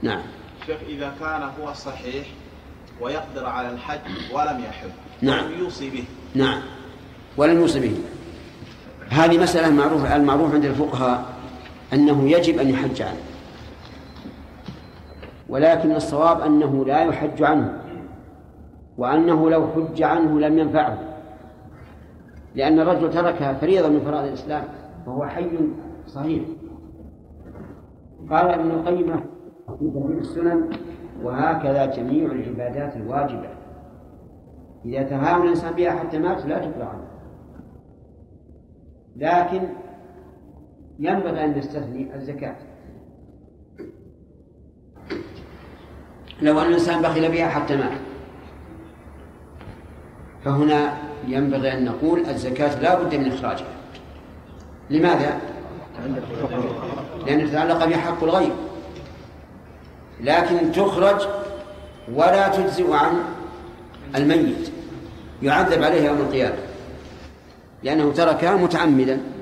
نعم. شيخ إذا كان هو صحيح ويقدر على الحج ولم يحج، نعم، ولم يوصي به. نعم، ولم يوصي به. هذه مسألة معروفة. المعروف عند الفقهاء أنه يجب أن يحج عنه، ولكن الصواب أنه لا يحج عنه، وأنه لو حج عنه لم ينفعه، لأن الرجل ترك فريضة من فرائض الإسلام وهو حي صحيح. قال ابن القيم في تهذيب السنن: وهكذا جميع العبادات الواجبة إذا تهاون الإنسان بها حتى مات لا تقضى عنه، لكن ينبغي أن نستثني الزكاة. لو أن الإنسان بخل بها حتى مات، فهنا ينبغي أن نقول الزكاة لا بد من إخراجها. لماذا؟ لأن تتعلق بها حق الغير، لكن تخرج ولا تجزئ عن الميت، يعذب عليه يوم القيامة لأنه تركها متعمدا.